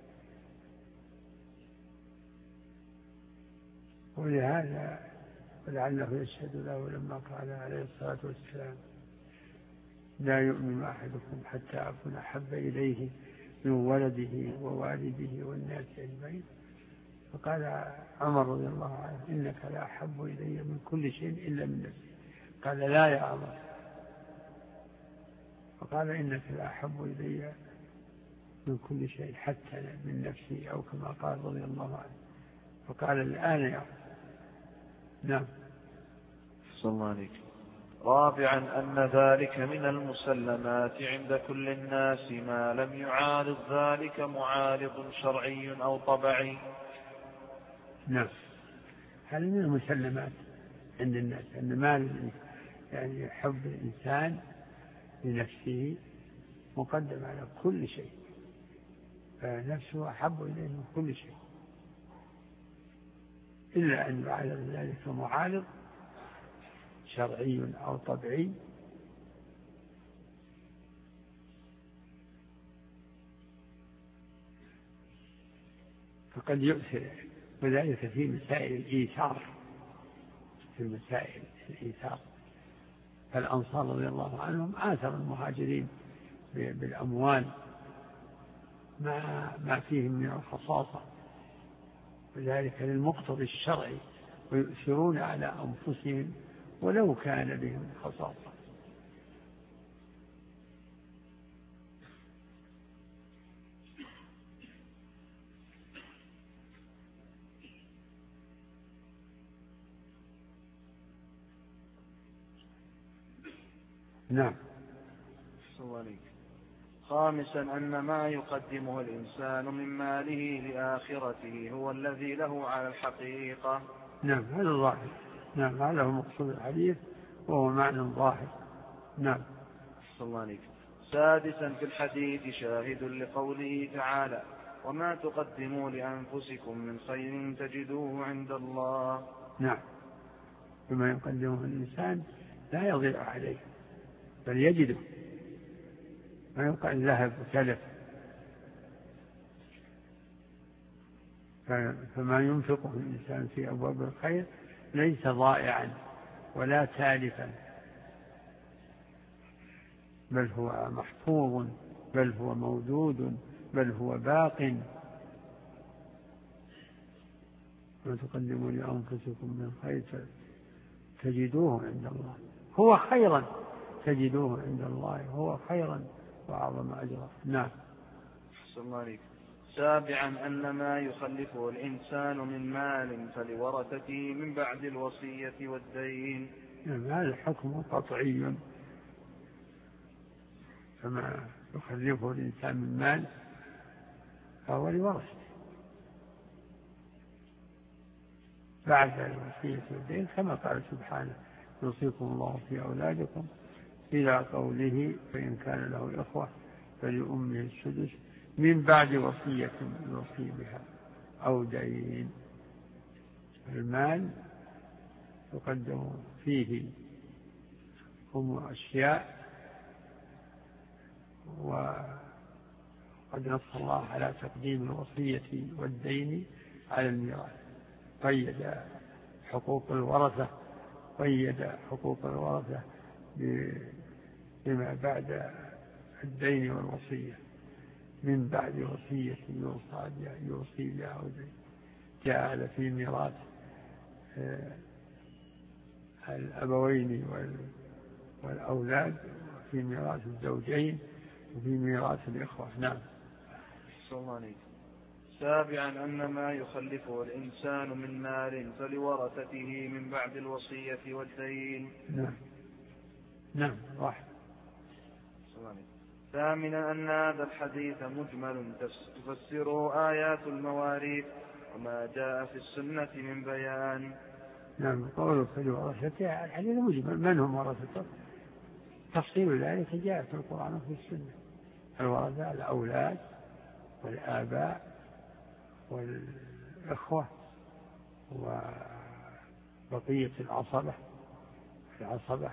ولهذا ولعله يشهد له لما قال عليه الصلاة والسلام لا يؤمن أحدكم حتى أكون أحب إليه من ولده ووالده والناس أجمعين. فقال عمر رضي الله عنه إنك لا أحب إلي من كل شيء إلا من نفسي. قال لا يا عمر. فقال إنك لا أحب إلي من كل شيء حتى من نفسي، أو كما قال رضي الله عنه. فقال الآن يا عمر. نعم. صلى الله عليك. رابعا أن ذلك من المسلمات عند كل الناس ما لم يعارض ذلك معارض شرعي أو طبعي. نعم، هذا من المسلمات عند الناس أن ما يعني حب الإنسان لنفسه مقدم على كل شيء، فنفسه أحب إليه من كل شيء، إلا أن يعارض ذلك معارض شرعي أو طبيعي. فقد يؤثر، وذلك في مسائل الإيثار، في مسائل الإيثار. فالأنصار رضي الله عنهم آثر المهاجرين بالأموال ما ما فيهم من الخصاصة، وذلك للمقتضى الشرعي، ويؤثرون على أنفسهم ولو كان بهم خصاصة. نعم. خامسا أن ما يقدمه الإنسان من ماله لآخرته هو الذي له على الحقيقة. نعم، هذا ظاهر. نعم، هذا هو مقصود الحديث وهو معنى ظاهر. نعم. صلى الله عليه. سادسا في الحديث شاهد لقوله تعالى وما تقدموا لأنفسكم من خير تجدوه عند الله. نعم، بما يقدمه الإنسان لا يضيع عليه بل يجده، ما يوقع الذهب وتلف. فما ينفقه الإنسان في أبواب الخير ليس ضائعا ولا تالفا، بل هو محفوظ، بل هو موجود، بل هو باق. ما تقدموا لأنفسكم من خير تجدوه عند الله، هو خيرا تجدوه عند الله، هو خيرا وأعظم أجرا. نعم. صلى الله عليه. سابعا أن ما يخلفه الإنسان من مال فلورثته من بعد الوصية والدين. نعم، هذا الحكم قطعي، فما يخلفه الإنسان من مال فهو لورثته بعد الوصية والدين، كما قال سبحانه يوصيكم الله في أولادكم إلى قوله فإن كان له إخوة فلأمه السدس من بعد وصية يوصي بها أو دين. المال يقدم فيه هم أشياء، وقد نص الله على تقديم الوصية والدين على الميراث، قيد حقوق الورثة قيد حقوق الورثة بما بعد الدين والوصية من بعد وصية يوصي بها أو دين. جعل في ميراث الأبوين والأولاد، وفي ميراث الزوجين، وفي ميراث الإخوة. نعم. صلى الله عليه. سابعا أن ما يخلفه الإنسان من مال فلورثته من بعد الوصية والدين. نعم. نعم واحد. ثامنا أن هذا الحديث مجمل تفسره آيات المواريث وما جاء في السنة من بيان. نعم، قوله فلورثته الحديث مجمل، من هم ورثته؟ تفصيل ذلك جاء في القرآن وفي السنة. الورثة الأولاد والآباء والإخوة بقية العصبة العصبة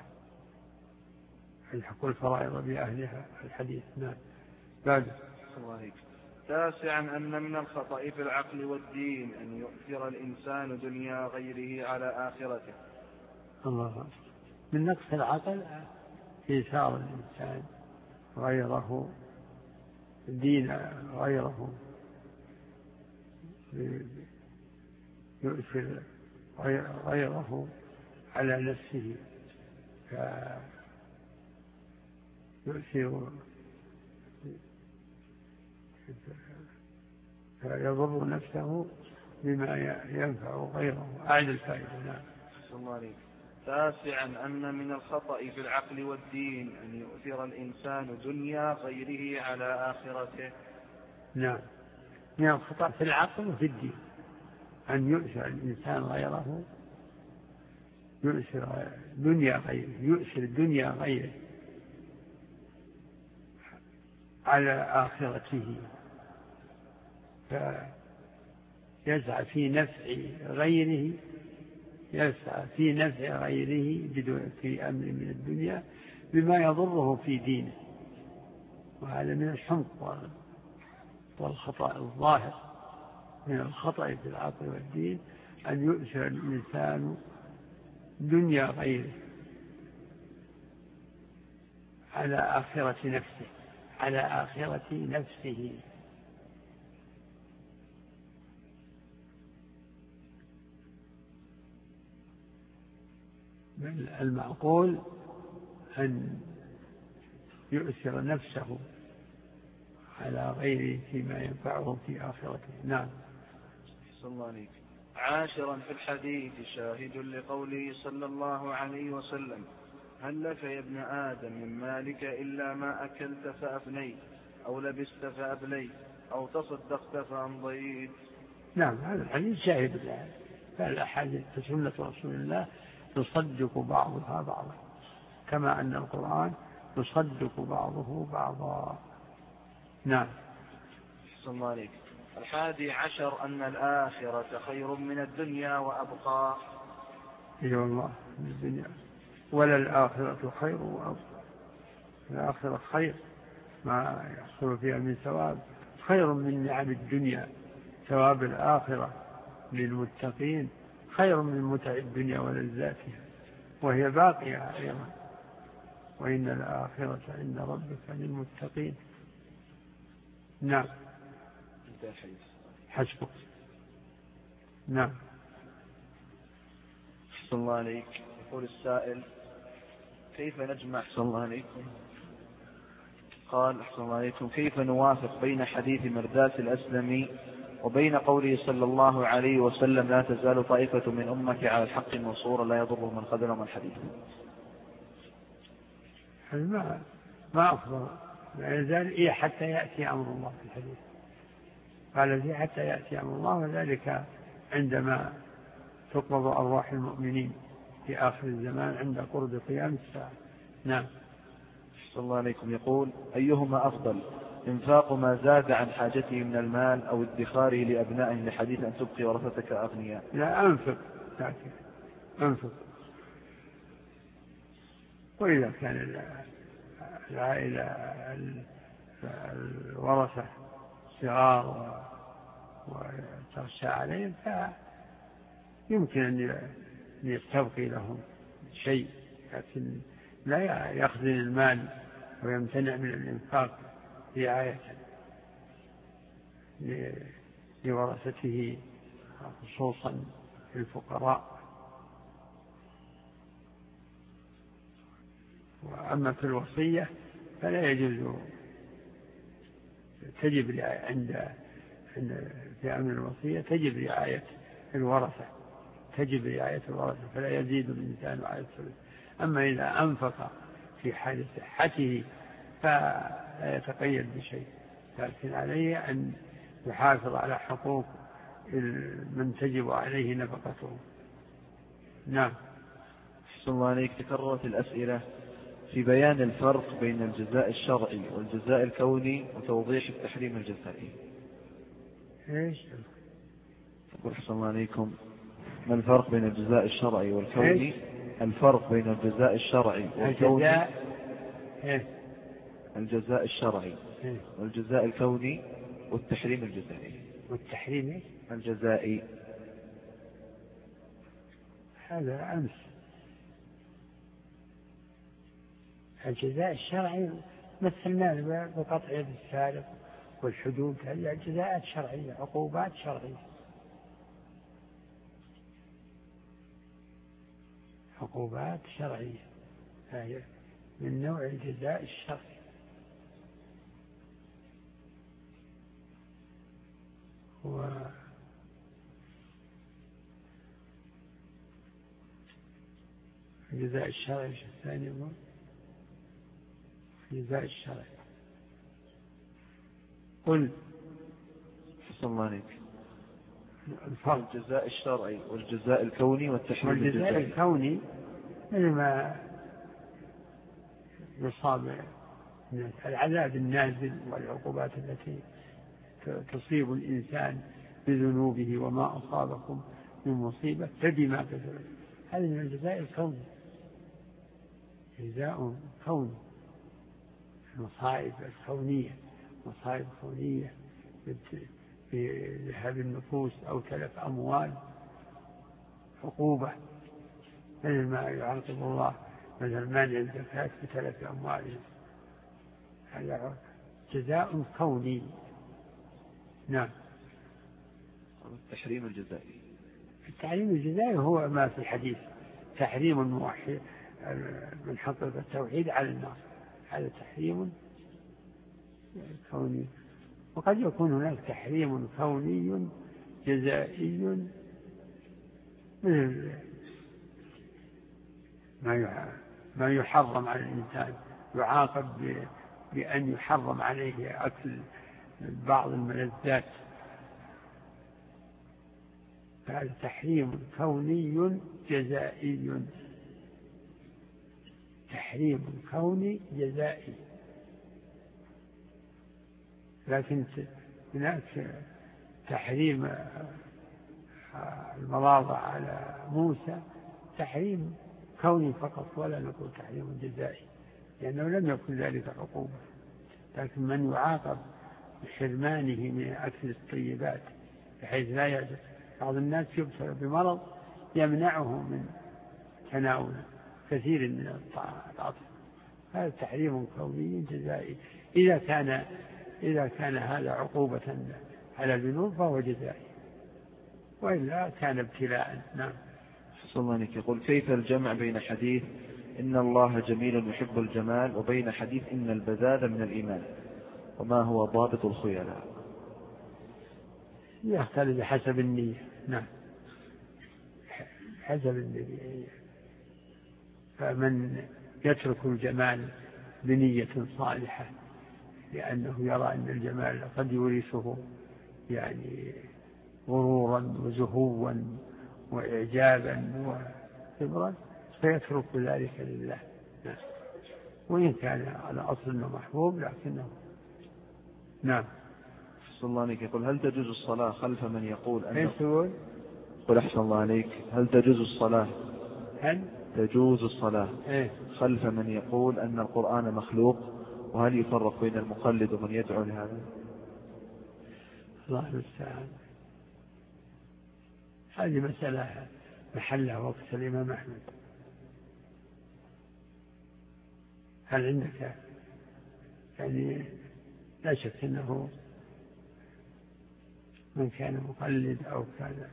يلحق الفرائض بأهلها الحديث. نعم. بعد. تاسعا أن من الخطأ في العقل والدين أن يؤثر الإنسان دنيا غيره على آخرته. الله. من نقص العقل إيثار الإنسان غيره دين غيره، يؤثر غيره على نفسه، يؤثر فيضر نفسه بما ينفع غيره. أعد الفائدة. نعم. تاسعا أن من الخطأ في العقل والدين أن يؤثر الإنسان دنيا غيره على آخرته. نعم. من الخطأ في العقل وفي الدين أن يؤثر الإنسان غيره، يؤثر دنيا غيره يؤثر دنيا غيره على آخرته، فيسعى في نفع غيره يسعى في نفع غيره في أمر من الدنيا بما يضره في دينه، وهذا من الحمق والخطأ الظاهر. من الخطأ في العقل والدين أن يؤثر الإنسان دنيا غيره على آخرة نفسه على آخرة نفسه. بل المعقول أن يؤثر نفسه على غيره فيما ينفعه في آخرته. نعم. صلى الله عليه. عاشرا في الحديث شاهد لقوله صلى الله عليه وسلم: هل لك يا ابن آدم من مالك إلا ما أكلت فأفنيت، أو لبست فأبليت، أو تصدقت فأمضيت. نعم، هذا الحديث شاهد لها، فالأحاديث سنة رسول الله تصدق بعضها بعضا، كما أن القرآن يصدق بعضه بعضا. نعم. صلى الله عليه. الحادي عشر أن الآخرة خير من الدنيا وأبقى. إي والله، من الدنيا ولا الآخرة خير وأبقى. الآخرة خير، ما يحصل فيها من ثواب خير من نعم الدنيا. ثواب الآخرة للمتقين خير من متع الدنيا ولذاتها، وهي باقية أيضا. وإن الآخرة عند ربك للمتقين. نعم. حسبك. نعم. صلى الله عليك. يقول السائل: كيف نجمع صلى الله عليكم قال صلى الله عليكم كيف نوافق بين حديث مرداس الأسلمي وبين قوله صلى الله عليه وسلم: لا تزال طائفة من أمتي على الحق منصورا لا يضرهم من خذلهم الحديث؟ ما ما أفضل لا يزال إيه حتى يأتي أمر الله في الحديث. قال فيه حتى يأتي أمر الله، وذلك عندما تقبض أرواح المؤمنين في آخر الزمان عند قرب قيام الساعة. نعم. صلى الله عليكم. يقول: أيهما أفضل، إنفاق ما زاد عن حاجته من المال أو ادخاره لأبنائه لحديث أن تبقي ورثتك أغنياء؟ لا، أنفق أنفق. وإذا كان العائلة الورثة صغار وتخشى عليهم فيمكن أن يستبقي لهم شيء، لكن لا يخزن المال ويمتنع من الإنفاق رعاية لورثته خصوصا الفقراء. وأما في الوصية فلا يجوز، تجب عند في أمر الوصية تجب رعاية الورثة تجب رعاية الورثة فلا يزيد الإنسان على الثلث. أما إذا أنفق في حال صحته فلا يتقيد بشيء، لكن عليه أن يحافظ على حقوق من تجب عليه نفقته. نعم. صلى الله عليك. تكررت الأسئلة في بيان الفرق بين الجزاء الشرعي والجزاء الكوني وتوضيح التحريم الجزائي. إيش؟ يقول: صلى الله عليكم ما الفرق بين الجزاء الشرعي والكوني؟ الفرق بين الجزاء الشرعي والكوني. الجزاء الشرعي والجزاء الكوني والتحريم الجزائي. والتحريم الجزائي هذا أمس. الجزاء الشرعي مثلنا بقطع يد السارق والحدود، هذه جزاءات شرعية، عقوبات شرعية، عقوبات شرعية، فهي من نوع الجزاء الشرعي. و الجزاء الشرعي الثاني هو الجزاء الشرعي. قل حسن الله عليك. الجزاء الشرعي والجزاء الكوني والتحريم الجزائي. والجزاء الكوني مثل ما يصاب العذاب النازل والعقوبات التي تصيب الإنسان بذنوبه، وما أصابكم من مصيبة فبما كسبت، هذا من الجزاء الكوني، جزاء كوني. المصائب الكونية، مصائب كونية بذهاب النفوس أو تلف أموال، عقوبة مثل ما يعاقب الله مثل مانع الزكاة بتلف أموالهم، هذا جزاء كوني. نعم. التحريم الجزائي. التحريم الجزائي هو ما في الحديث، تحريم الموحد من حقق التوحيد على النار، هذا تحريم كوني. وقد يكون هناك تحريم كوني جزائي مثل ما يحرم على الإنسان، يعاقب بأن يحرم عليه أكل بعض الملذات، هذا تحريم كوني جزائي، تحريم كوني جزائي. لكن هناك تحريم المراضع على موسى تحريم كوني فقط، ولا نقول تحريم جزائي، لأنه لم يكن ذلك عقوبة. لكن من يعاقب بحرمانه من أكل الطيبات بحيث لا يجد، بعض الناس يبتلى بمرض يمنعه من تناول كثير من الطعام، هذا تحريم كوني جزائي. إذا كان إذا كان هذا عقوبة على الذنوب فهو جزائي، وإلا كان ابتلاء. نعم. صلى الله عليه يقول: كيف الجمع بين حديث إن الله جميل يحب الجمال وبين حديث إن البذاذ من الإيمان، وما هو ضابط الخيلاء؟ يختلف بحسب النية. نعم، حسب النية. فمن يترك الجمال بنية صالحة لأنه يرى أن الجمال قد يورثه يعني غرورا وزهوا وإعجابا وكبرا، فيترك ذلك لله. وإن كان على أصل أنه محبوب لكنه. نعم. صلى الله عليك يقول: هل تجوز الصلاة خلف من يقول أن يقول قل أحسن الله عليك هل تجوز الصلاة هل تجوز الصلاة إيه؟ خلف من يقول أن القرآن مخلوق، وهل يفرق بين المقلد ومن يدعو لهذا؟ الله المستعان، هذه مسألة محلها وقت الإمام أحمد. هل عندك يعني لا شك أنه من كان مقلد أو كذا،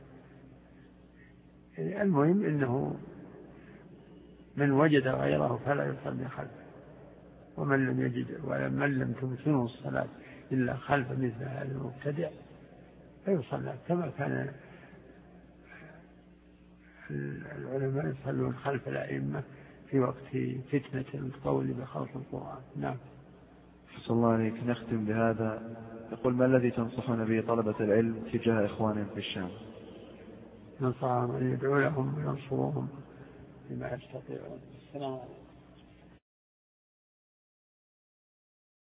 يعني المهم أنه من وجد غيره فلا يصلي خلفه، ومن لم يجد ومن لم تمكنه الصلاة إلا خلف مثل هذا المبتدع فيصلى، كما كان العلماء يصلون خلف الأئمة في وقت فتنة القول بخلق القرآن. نعم. صلى الله عليك. نختم بهذا. يقول: ما الذي تنصحون به طلبة العلم تجاه إخوانهم في الشام؟ ننصحهم أن يدعو لهم وينصروهم بما يستطيعون. السلام عليكم.